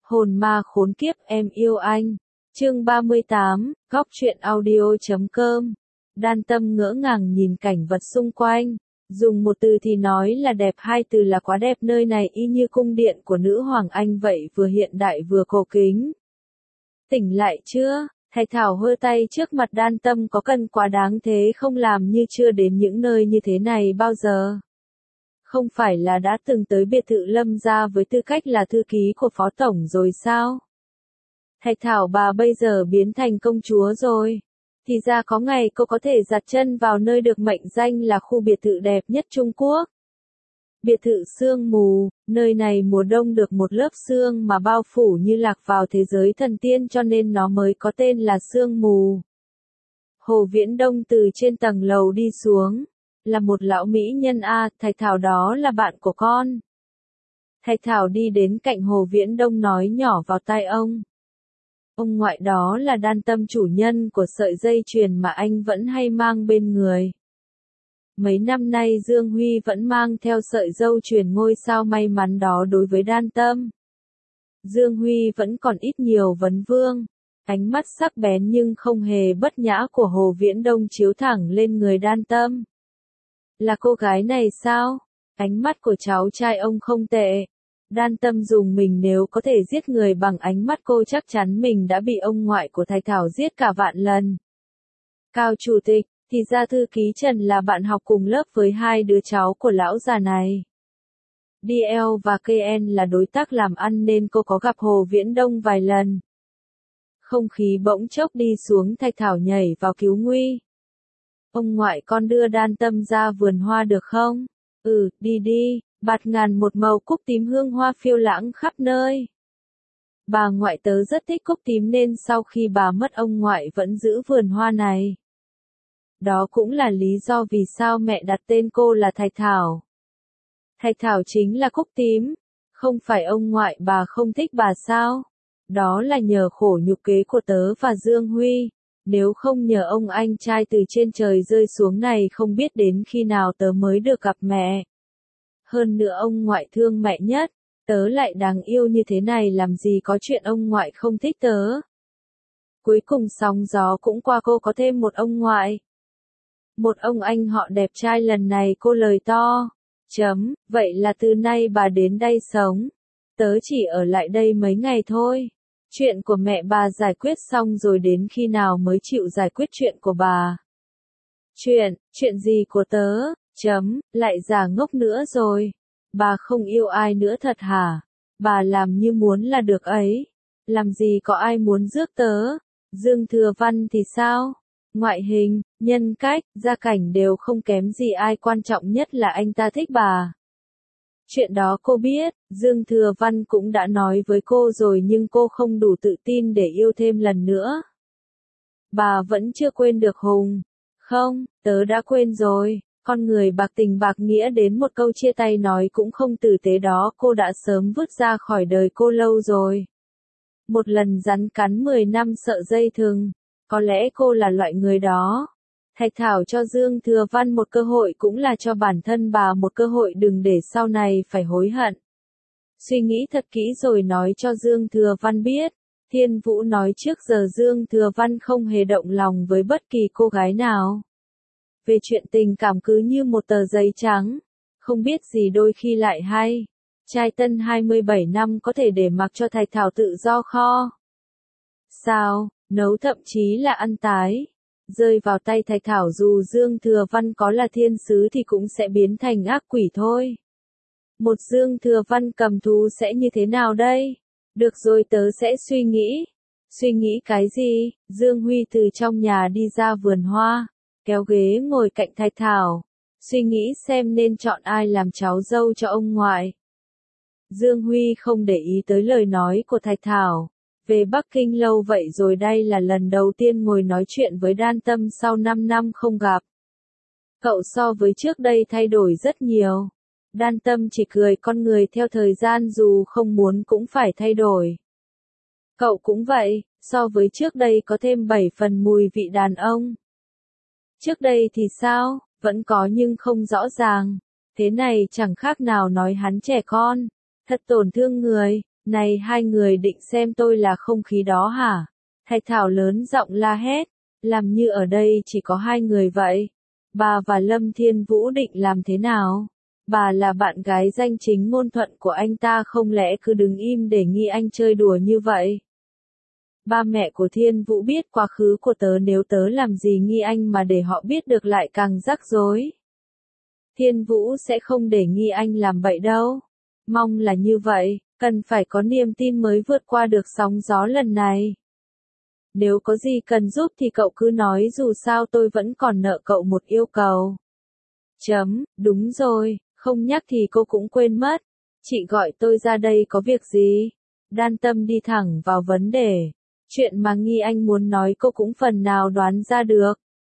Hồn ma khốn kiếp em yêu anh. Chương 38, Góc truyện audio.com. Đan Tâm ngỡ ngàng nhìn cảnh vật xung quanh. Dùng một từ thì nói là đẹp, hai từ là quá đẹp, nơi này y như cung điện của nữ hoàng Anh vậy, vừa hiện đại vừa cổ kính. Tỉnh lại chưa? Thạch Thảo hơ tay trước mặt Đan Tâm, có cần quá đáng thế không, làm như chưa đến những nơi như thế này bao giờ. Không phải là đã từng tới biệt thự Lâm gia với tư cách là thư ký của phó tổng rồi sao? Thạch Thảo bà bây giờ biến thành công chúa rồi. Thì ra có ngày cô có thể đặt chân vào nơi được mệnh danh là khu biệt thự đẹp nhất Trung Quốc. Biệt thự sương mù, nơi này mùa đông được một lớp sương mà bao phủ như lạc vào thế giới thần tiên, cho nên nó mới có tên là sương mù. Hồ Viễn Đông từ trên tầng lầu đi xuống. Là một lão mỹ nhân a, Thạch Thảo đó là bạn của con. Thạch Thảo đi đến cạnh Hồ Viễn Đông nói nhỏ vào tai ông. Ông ngoại, đó là Đan Tâm, chủ nhân của sợi dây chuyền mà anh vẫn hay mang bên người. Mấy năm nay Dương Huy vẫn mang theo sợi dây chuyền ngôi sao may mắn đó đối với Đan Tâm. Dương Huy vẫn còn ít nhiều vấn vương. Ánh mắt sắc bén nhưng không hề bất nhã của Hồ Viễn Đông chiếu thẳng lên người Đan Tâm. Là cô gái này sao? Ánh mắt của cháu trai ông không tệ. Đan Tâm dùng mình, nếu có thể giết người bằng ánh mắt cô chắc chắn mình đã bị ông ngoại của Thạch Thảo giết cả vạn lần. Cao chủ tịch, thì ra thư ký Trần là bạn học cùng lớp với hai đứa cháu của lão già này. DL và KN là đối tác làm ăn nên cô có gặp Hồ Viễn Đông vài lần. Không khí bỗng chốc đi xuống, Thạch Thảo nhảy vào cứu nguy. Ông ngoại, con đưa Đan Tâm ra vườn hoa được không? Ừ, đi đi. Bạt ngàn một màu cúc tím, hương hoa phiêu lãng khắp nơi. Bà ngoại tớ rất thích cúc tím nên sau khi bà mất ông ngoại vẫn giữ vườn hoa này. Đó cũng là lý do vì sao mẹ đặt tên cô là Thạch Thảo. Thạch Thảo chính là cúc tím. Không phải ông ngoại bà không thích bà sao? Đó là nhờ khổ nhục kế của tớ và Dương Huy. Nếu không nhờ ông anh trai từ trên trời rơi xuống này, không biết đến khi nào tớ mới được gặp mẹ. Hơn nữa ông ngoại thương mẹ nhất, tớ lại đáng yêu như thế này, làm gì có chuyện ông ngoại không thích tớ. Cuối cùng sóng gió cũng qua, cô có thêm một ông ngoại. Một ông anh họ đẹp trai. Lần này cô lời to. Vậy là từ nay bà đến đây sống. Tớ chỉ ở lại đây mấy ngày thôi. Chuyện của mẹ bà giải quyết xong rồi đến khi nào mới chịu giải quyết chuyện của bà? Chuyện gì của tớ? Lại giả ngốc nữa rồi. Bà không yêu ai nữa thật hả? Bà làm như muốn là được ấy. Làm gì có ai muốn rước tớ? Dương Thừa Văn thì sao? Ngoại hình, nhân cách, gia cảnh đều không kém gì ai, quan trọng nhất là anh ta thích bà. Chuyện đó cô biết, Dương Thừa Văn cũng đã nói với cô rồi nhưng cô không đủ tự tin để yêu thêm lần nữa. Bà vẫn chưa quên được Hùng. Không, tớ đã quên rồi. Con người bạc tình bạc nghĩa đến một câu chia tay nói cũng không tử tế đó, cô đã sớm vứt ra khỏi đời cô lâu rồi. Một lần rắn cắn 10 năm sợ dây thừng. Có lẽ cô là loại người đó. Thạch Thảo cho Dương Thừa Văn một cơ hội cũng là cho bản thân bà một cơ hội, đừng để sau này phải hối hận. Suy nghĩ thật kỹ rồi nói cho Dương Thừa Văn biết. Thiên Vũ nói trước giờ Dương Thừa Văn không hề động lòng với bất kỳ cô gái nào. Về chuyện tình cảm cứ như một tờ giấy trắng. Không biết gì đôi khi lại hay. Trai tân 27 năm có thể để mặc cho Thạch Thảo tự do kho. Sao, nấu thậm chí là ăn tái. Rơi vào tay Thạch Thảo, dù Dương Thừa Văn có là thiên sứ thì cũng sẽ biến thành ác quỷ thôi. Một Dương Thừa Văn cầm thú sẽ như thế nào đây? Được rồi, tớ sẽ suy nghĩ. Suy nghĩ cái gì? Dương Huy từ trong nhà đi ra vườn hoa, kéo ghế ngồi cạnh Thạch Thảo. Suy nghĩ xem nên chọn ai làm cháu dâu cho ông ngoại. Dương Huy không để ý tới lời nói của Thạch Thảo. Về Bắc Kinh lâu vậy rồi, đây là lần đầu tiên ngồi nói chuyện với Đan Tâm sau 5 năm không gặp. Cậu so với trước đây thay đổi rất nhiều. Đan Tâm chỉ cười, con người theo thời gian dù không muốn cũng phải thay đổi. Cậu cũng vậy, so với trước đây có thêm 7 phần mùi vị đàn ông. Trước đây thì sao, vẫn có nhưng không rõ ràng. Thế này chẳng khác nào nói hắn trẻ con. Thật tổn thương người. Này hai người định xem tôi là không khí đó hả? Thạch Thảo lớn giọng la hét, làm như ở đây chỉ có hai người vậy. Bà và Lâm Thiên Vũ định làm thế nào? Bà là bạn gái danh chính ngôn thuận của anh ta, không lẽ cứ đứng im để Nghi Anh chơi đùa như vậy? Ba mẹ của Thiên Vũ biết quá khứ của tớ, nếu tớ làm gì Nghi Anh mà để họ biết được lại càng rắc rối. Thiên Vũ sẽ không để Nghi Anh làm bậy đâu. Mong là như vậy, cần phải có niềm tin mới vượt qua được sóng gió lần này. Nếu có gì cần giúp thì cậu cứ nói, dù sao tôi vẫn còn nợ cậu một yêu cầu. Đúng rồi, không nhắc thì cô cũng quên mất. Chị gọi tôi ra đây có việc gì? Đan Tâm đi thẳng vào vấn đề. Chuyện mà Nghi Anh muốn nói cô cũng phần nào đoán ra được.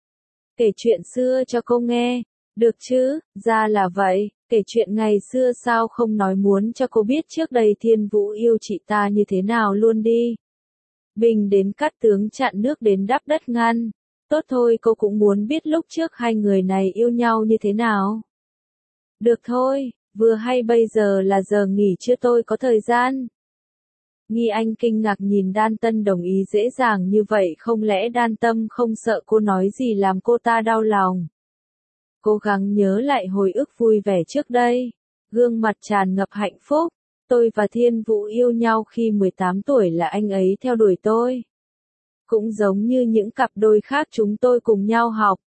Kể chuyện xưa cho cô nghe. Được chứ, ra là vậy, kể chuyện ngày xưa sao không nói, muốn cho cô biết trước đây Thiên Vũ yêu chị ta như thế nào luôn đi. Bình đến cắt tướng chặn nước đến đắp đất ngăn. Tốt thôi, cô cũng muốn biết lúc trước hai người này yêu nhau như thế nào. Được thôi, vừa hay bây giờ là giờ nghỉ trưa, tôi có thời gian. Nghi Anh kinh ngạc nhìn Đan Tân đồng ý dễ dàng như vậy, không lẽ Đan Tâm không sợ cô nói gì làm cô ta đau lòng. Cố gắng nhớ lại hồi ức vui vẻ trước đây, gương mặt tràn ngập hạnh phúc. Tôi và Thiên Vũ yêu nhau khi 18 tuổi, là anh ấy theo đuổi tôi. Cũng giống như những cặp đôi khác, chúng tôi cùng nhau học,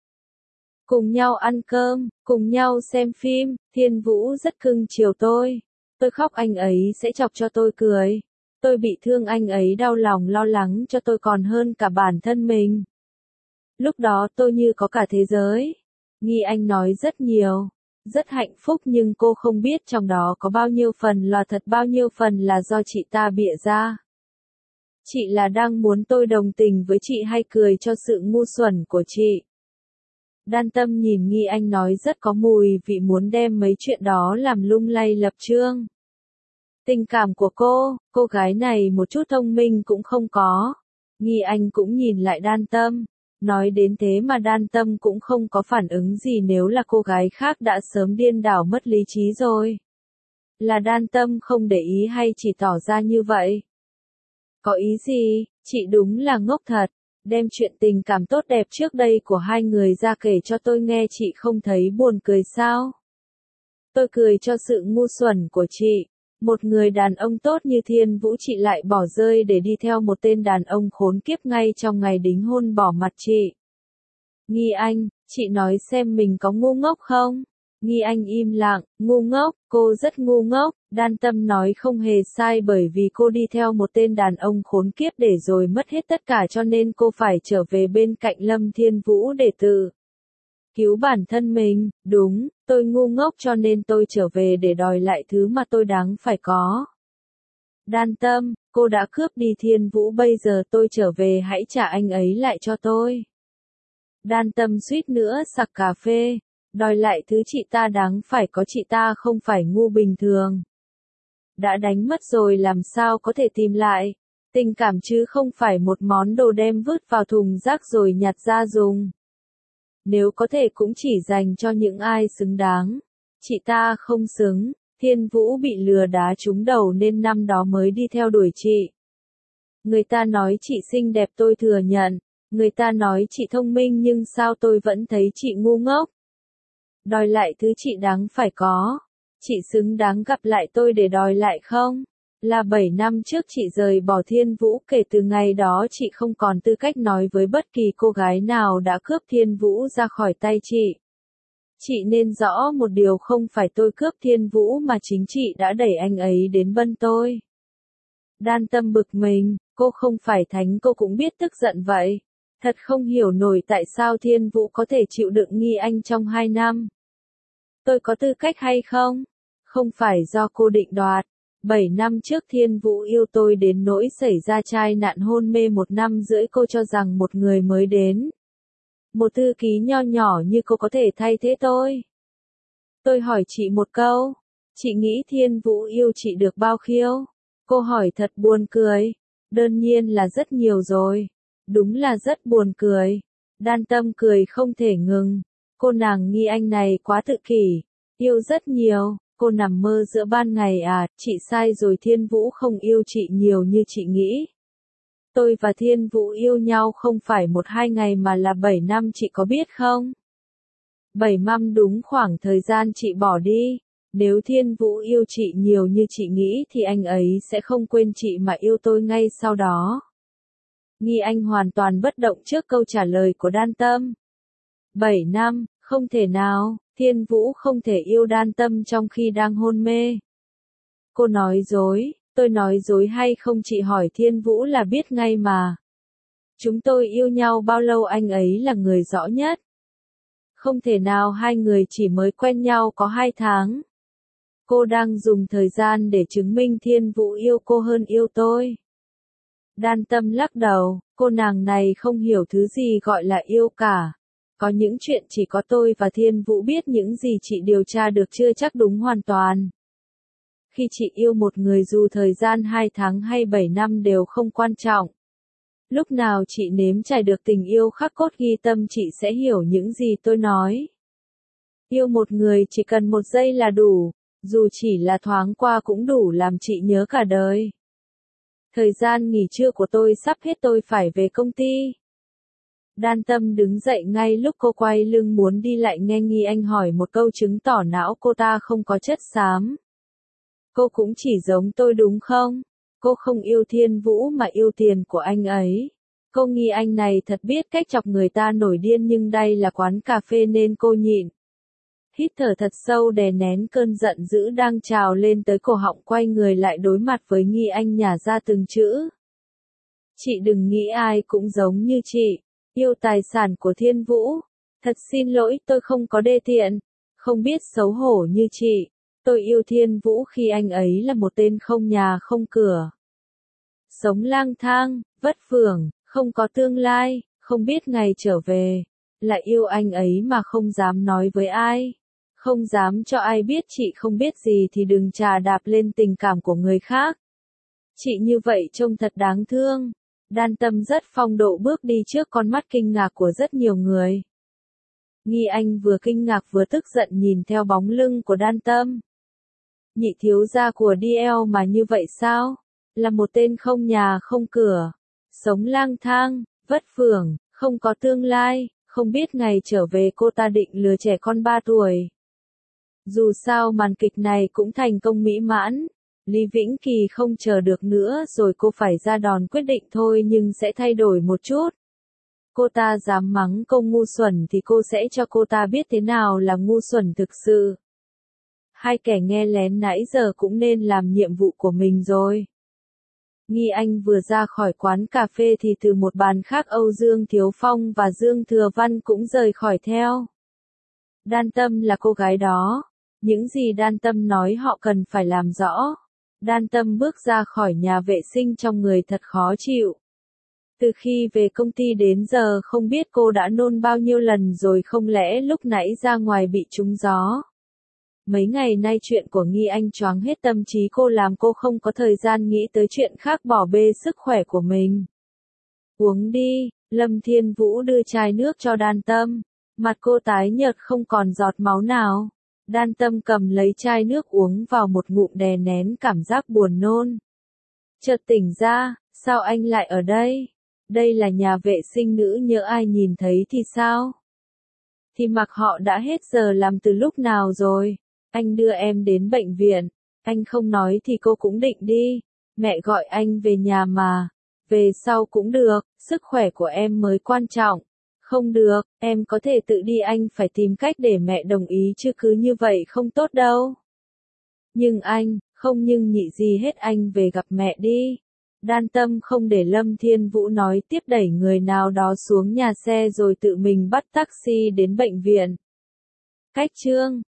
cùng nhau ăn cơm, cùng nhau xem phim. Thiên Vũ rất cưng chiều tôi. Tôi khóc anh ấy sẽ chọc cho tôi cười. Tôi bị thương anh ấy đau lòng lo lắng cho tôi còn hơn cả bản thân mình. Lúc đó tôi như có cả thế giới. Nghi Anh nói rất nhiều, rất hạnh phúc, nhưng cô không biết trong đó có bao nhiêu phần là thật, bao nhiêu phần là do chị ta bịa ra. Chị là đang muốn tôi đồng tình với chị hay cười cho sự ngu xuẩn của chị? Đan Tâm nhìn Nghi Anh nói rất có mùi vị, muốn đem mấy chuyện đó làm lung lay lập chương. Tình cảm của cô gái này một chút thông minh cũng không có. Nghi Anh cũng nhìn lại Đan Tâm. Nói đến thế mà Đan Tâm cũng không có phản ứng gì, nếu là cô gái khác đã sớm điên đảo mất lý trí rồi. Là Đan Tâm không để ý hay chỉ tỏ ra như vậy? Có ý gì? Chị đúng là ngốc thật. Đem chuyện tình cảm tốt đẹp trước đây của hai người ra kể cho tôi nghe, chị không thấy buồn cười sao? Tôi cười cho sự ngu xuẩn của chị. Một người đàn ông tốt như Thiên Vũ chị lại bỏ rơi để đi theo một tên đàn ông khốn kiếp ngay trong ngày đính hôn, bỏ mặt chị. Nghi Anh, chị nói xem mình có ngu ngốc không? Nghi Anh im lặng. Ngu ngốc, cô rất ngu ngốc. Đan Tâm nói không hề sai, bởi vì cô đi theo một tên đàn ông khốn kiếp để rồi mất hết tất cả, cho nên cô phải trở về bên cạnh Lâm Thiên Vũ để tự cứu bản thân mình. Đúng, tôi ngu ngốc cho nên tôi trở về để đòi lại thứ mà tôi đáng phải có. Đan Tâm, cô đã cướp đi Thiên Vũ, bây giờ tôi trở về, hãy trả anh ấy lại cho tôi. Đan Tâm suýt nữa sặc cà phê. Đòi lại thứ chị ta đáng phải có, chị ta không phải ngu bình thường. Đã đánh mất rồi làm sao có thể tìm lại. Tình cảm chứ không phải một món đồ đem vứt vào thùng rác rồi nhặt ra dùng. Nếu có thể cũng chỉ dành cho những ai xứng đáng. Chị ta không xứng. Thiên Vũ bị lừa đá trúng đầu nên năm đó mới đi theo đuổi chị. Người ta nói chị xinh đẹp, tôi thừa nhận. Người ta nói chị thông minh, nhưng sao tôi vẫn thấy chị ngu ngốc. Đòi lại thứ chị đáng phải có. Chị xứng đáng gặp lại tôi để đòi lại không? Là 7 năm trước chị rời bỏ Thiên Vũ, kể từ ngày đó chị không còn tư cách nói với bất kỳ cô gái nào đã cướp Thiên Vũ ra khỏi tay chị. Chị nên rõ một điều, không phải tôi cướp Thiên Vũ mà chính chị đã đẩy anh ấy đến bên tôi. Đan Tâm bực mình, cô không phải thánh, cô cũng biết tức giận vậy. Thật không hiểu nổi tại sao Thiên Vũ có thể chịu đựng Nghi Anh trong 2 năm. Tôi có tư cách hay không? Không phải do cô định đoạt. 7 năm trước Thiên Vũ yêu tôi đến nỗi xảy ra tai nạn hôn mê 1 năm rưỡi, cô cho rằng một người mới đến, một thư ký nho nhỏ như cô có thể thay thế tôi. Tôi hỏi chị một câu, chị nghĩ Thiên Vũ yêu chị được bao nhiêu? Cô hỏi thật buồn cười. Đương nhiên là rất nhiều rồi. Đúng là rất buồn cười. Đan Tâm cười không thể ngừng. Cô nàng Nghi Anh này quá tự kỷ. Yêu rất nhiều. Cô nằm mơ giữa ban ngày à, chị sai rồi, Thiên Vũ không yêu chị nhiều như chị nghĩ. Tôi và Thiên Vũ yêu nhau không phải 1-2 ngày mà là 7 năm, chị có biết không? 7 năm đúng khoảng thời gian chị bỏ đi. Nếu Thiên Vũ yêu chị nhiều như chị nghĩ thì anh ấy sẽ không quên chị mà yêu tôi ngay sau đó. Nghi Anh hoàn toàn bất động trước câu trả lời của Đan Tâm. 7 năm, không thể nào, Thiên Vũ không thể yêu Đan Tâm trong khi đang hôn mê. Cô nói dối, tôi nói dối hay không, chị hỏi Thiên Vũ là biết ngay mà. Chúng tôi yêu nhau bao lâu anh ấy là người rõ nhất. Không thể nào, hai người chỉ mới quen nhau có 2 tháng. Cô đang dùng thời gian để chứng minh Thiên Vũ yêu cô hơn yêu tôi. Đan Tâm lắc đầu, cô nàng này không hiểu thứ gì gọi là yêu cả. Có những chuyện chỉ có tôi và Thiên Vũ biết, những gì chị điều tra được chưa chắc đúng hoàn toàn. Khi chị yêu một người dù thời gian 2 tháng hay 7 năm đều không quan trọng. Lúc nào chị nếm trải được tình yêu khắc cốt ghi tâm, chị sẽ hiểu những gì tôi nói. Yêu một người chỉ cần 1 giây là đủ, dù chỉ là thoáng qua cũng đủ làm chị nhớ cả đời. Thời gian nghỉ trưa của tôi sắp hết, tôi phải về công ty. Đan Tâm đứng dậy ngay lúc cô quay lưng muốn đi, lại nghe Nghi Anh hỏi một câu chứng tỏ não cô ta không có chất xám. Cô cũng chỉ giống tôi đúng không? Cô không yêu Thiên Vũ mà yêu tiền của anh ấy. Cô Nghi Anh này thật biết cách chọc người ta nổi điên, nhưng đây là quán cà phê nên cô nhịn. Hít thở thật sâu đè nén cơn giận dữ đang trào lên tới cổ họng, quay người lại đối mặt với Nghi Anh, nhả ra từng chữ. Chị đừng nghĩ ai cũng giống như chị. Yêu tài sản của Thiên Vũ. Thật xin lỗi, tôi không có đê tiện, không biết xấu hổ như chị. Tôi yêu Thiên Vũ khi anh ấy là một tên không nhà không cửa. Sống lang thang, vất vưởng, không có tương lai, không biết ngày trở về. Lại yêu anh ấy mà không dám nói với ai. Không dám cho ai biết, chị không biết gì thì đừng chà đạp lên tình cảm của người khác. Chị như vậy trông thật đáng thương. Đan Tâm rất phong độ bước đi trước con mắt kinh ngạc của rất nhiều người. Nghi Anh vừa kinh ngạc vừa tức giận nhìn theo bóng lưng của Đan Tâm. Nhị thiếu gia của DL mà như vậy sao? Là một tên không nhà không cửa, sống lang thang, vất vưởng, không có tương lai, không biết ngày trở về. Cô ta định lừa trẻ con 3 tuổi. Dù sao màn kịch này cũng thành công mỹ mãn. Lý Vĩnh Kỳ không chờ được nữa rồi, cô phải ra đòn quyết định thôi, nhưng sẽ thay đổi một chút. Cô ta dám mắng cô ngu xuẩn thì cô sẽ cho cô ta biết thế nào là ngu xuẩn thực sự. Hai kẻ nghe lén nãy giờ cũng nên làm nhiệm vụ của mình rồi. Nghi Anh vừa ra khỏi quán cà phê thì từ một bàn khác Âu Dương Thiếu Phong và Dương Thừa Văn cũng rời khỏi theo. Đan Tâm là cô gái đó. Những gì Đan Tâm nói họ cần phải làm rõ. Đan Tâm bước ra khỏi nhà vệ sinh trong người thật khó chịu. Từ khi về công ty đến giờ không biết cô đã nôn bao nhiêu lần rồi, không lẽ lúc nãy ra ngoài bị trúng gió. Mấy ngày nay chuyện của Nghi Anh choáng hết tâm trí cô, làm cô không có thời gian nghĩ tới chuyện khác, bỏ bê sức khỏe của mình. Uống đi, Lâm Thiên Vũ đưa chai nước cho Đan Tâm. Mặt cô tái nhợt không còn giọt máu nào. Đan Tâm cầm lấy chai nước uống vào một ngụm, đè nén cảm giác buồn nôn. Chợt tỉnh ra, sao anh lại ở đây? Đây là nhà vệ sinh nữ, nhỡ ai nhìn thấy thì sao? Thì mặc họ đã hết giờ làm từ lúc nào rồi? Anh đưa em đến bệnh viện. Anh không nói thì cô cũng định đi. Mẹ gọi anh về nhà mà. Về sau cũng được, sức khỏe của em mới quan trọng. Không được, em có thể tự đi, anh phải tìm cách để mẹ đồng ý chứ cứ như vậy không tốt đâu. Nhưng anh, không nhưng nhị gì hết, anh về gặp mẹ đi. Đan Tâm không để Lâm Thiên Vũ nói tiếp, đẩy người nào đó xuống nhà xe rồi tự mình bắt taxi đến bệnh viện. Cách chương